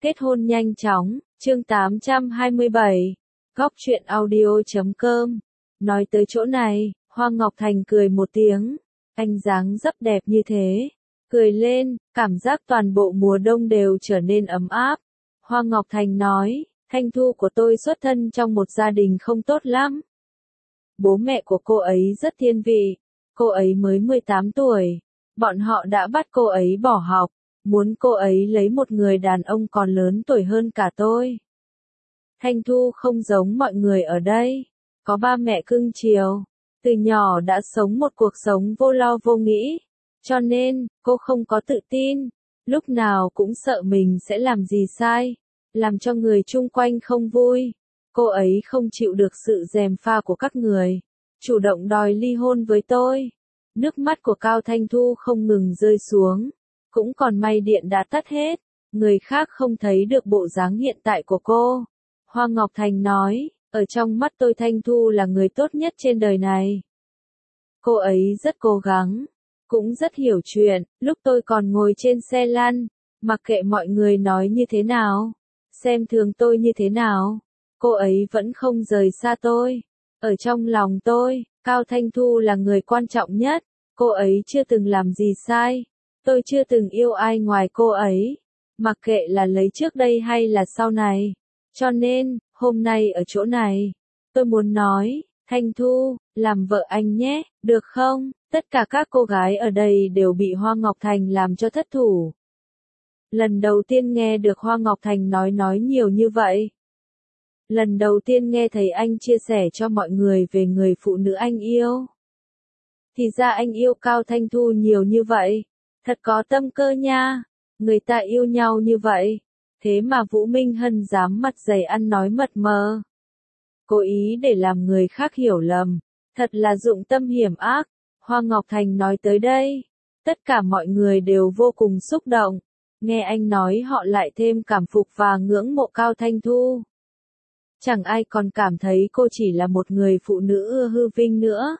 Kết hôn nhanh chóng, chương 827, Góc truyện audio.com. Nói tới chỗ này, Hoa Ngọc Thành cười một tiếng, anh dáng dấp đẹp như thế. Cười lên, cảm giác toàn bộ mùa đông đều trở nên ấm áp. Hoa Ngọc Thành nói, Thanh Thu của tôi xuất thân trong một gia đình không tốt lắm. Bố mẹ của cô ấy rất thiên vị, cô ấy mới 18 tuổi. Bọn họ đã bắt cô ấy bỏ học, muốn cô ấy lấy một người đàn ông còn lớn tuổi hơn cả tôi. Thanh Thu không giống mọi người ở đây, có ba mẹ cưng chiều, từ nhỏ đã sống một cuộc sống vô lo vô nghĩ, cho nên, cô không có tự tin, lúc nào cũng sợ mình sẽ làm gì sai, làm cho người chung quanh không vui. Cô ấy không chịu được sự gièm pha của các người, chủ động đòi ly hôn với tôi. Nước mắt của Cao Thanh Thu không ngừng rơi xuống, cũng còn may điện đã tắt hết, người khác không thấy được bộ dáng hiện tại của cô. Hoa Ngọc Thành nói, ở trong mắt tôi Thanh Thu là người tốt nhất trên đời này. Cô ấy rất cố gắng, cũng rất hiểu chuyện, lúc tôi còn ngồi trên xe lăn, mặc kệ mọi người nói như thế nào, xem thường tôi như thế nào, cô ấy vẫn không rời xa tôi. Ở trong lòng tôi, Cao Thanh Thu là người quan trọng nhất, cô ấy chưa từng làm gì sai, tôi chưa từng yêu ai ngoài cô ấy, mặc kệ là lấy trước đây hay là sau này. Cho nên, hôm nay ở chỗ này, tôi muốn nói, Thanh Thu, làm vợ anh nhé, được không? Tất cả các cô gái ở đây đều bị Hoa Ngọc Thành làm cho thất thủ. Lần đầu tiên nghe được Hoa Ngọc Thành nói nhiều như vậy. Lần đầu tiên nghe thấy anh chia sẻ cho mọi người về người phụ nữ anh yêu. Thì ra anh yêu Cao Thanh Thu nhiều như vậy. Thật có tâm cơ nha. Người ta yêu nhau như vậy. Thế mà Vũ Minh Hân dám mặt dày ăn nói mật mờ. Cố ý để làm người khác hiểu lầm. Thật là dụng tâm hiểm ác. Hoa Ngọc Thành nói tới đây. Tất cả mọi người đều vô cùng xúc động. Nghe anh nói họ lại thêm cảm phục và ngưỡng mộ Cao Thanh Thu. Chẳng ai còn cảm thấy cô chỉ là một người phụ nữ ưa hư vinh nữa.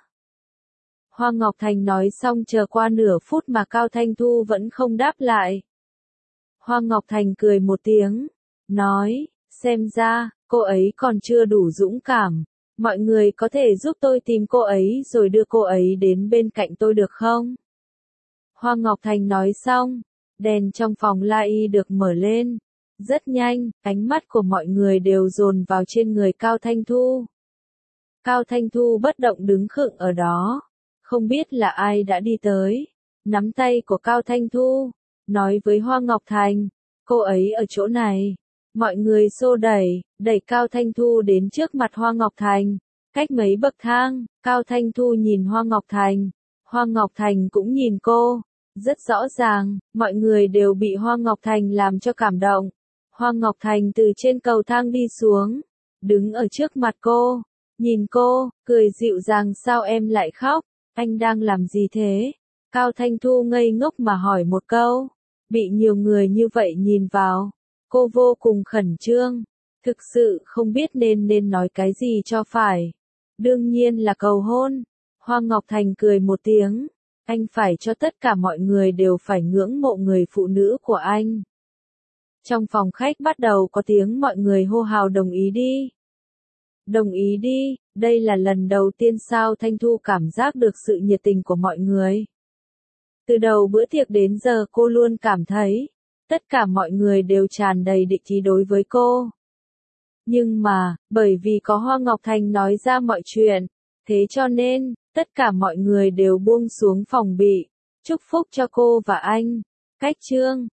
Hoa Ngọc Thành nói xong chờ qua nửa phút mà Cao Thanh Thu vẫn không đáp lại. Hoa Ngọc Thành cười một tiếng, nói, xem ra, cô ấy còn chưa đủ dũng cảm. Mọi người có thể giúp tôi tìm cô ấy rồi đưa cô ấy đến bên cạnh tôi được không? Hoa Ngọc Thành nói xong, đèn trong phòng La Y được mở lên. Rất nhanh, ánh mắt của mọi người đều dồn vào trên người Cao Thanh Thu. Cao Thanh Thu bất động đứng khựng ở đó. Không biết là ai đã đi tới. Nắm tay của Cao Thanh Thu. Nói với Hoa Ngọc Thành. Cô ấy ở chỗ này. Mọi người xô đẩy Cao Thanh Thu đến trước mặt Hoa Ngọc Thành. Cách mấy bậc thang, Cao Thanh Thu nhìn Hoa Ngọc Thành. Hoa Ngọc Thành cũng nhìn cô. Rất rõ ràng, mọi người đều bị Hoa Ngọc Thành làm cho cảm động. Hoa Ngọc Thành từ trên cầu thang đi xuống, đứng ở trước mặt cô, nhìn cô, cười dịu dàng sao em lại khóc, anh đang làm gì thế? Cao Thanh Thu ngây ngốc mà hỏi một câu, bị nhiều người như vậy nhìn vào, cô vô cùng khẩn trương, thực sự không biết nên nói cái gì cho phải. Đương nhiên là cầu hôn. Hoa Ngọc Thành cười một tiếng, anh phải cho tất cả mọi người đều phải ngưỡng mộ người phụ nữ của anh. Trong phòng khách bắt đầu có tiếng mọi người hô hào đồng ý đi. Đồng ý đi, đây là lần đầu tiên sao Thanh Thu cảm giác được sự nhiệt tình của mọi người. Từ đầu bữa tiệc đến giờ cô luôn cảm thấy, tất cả mọi người đều tràn đầy địch ý đối với cô. Nhưng mà, bởi vì có Hoa Ngọc Thành nói ra mọi chuyện, thế cho nên, tất cả mọi người đều buông xuống phòng bị, chúc phúc cho cô và anh. Cách chương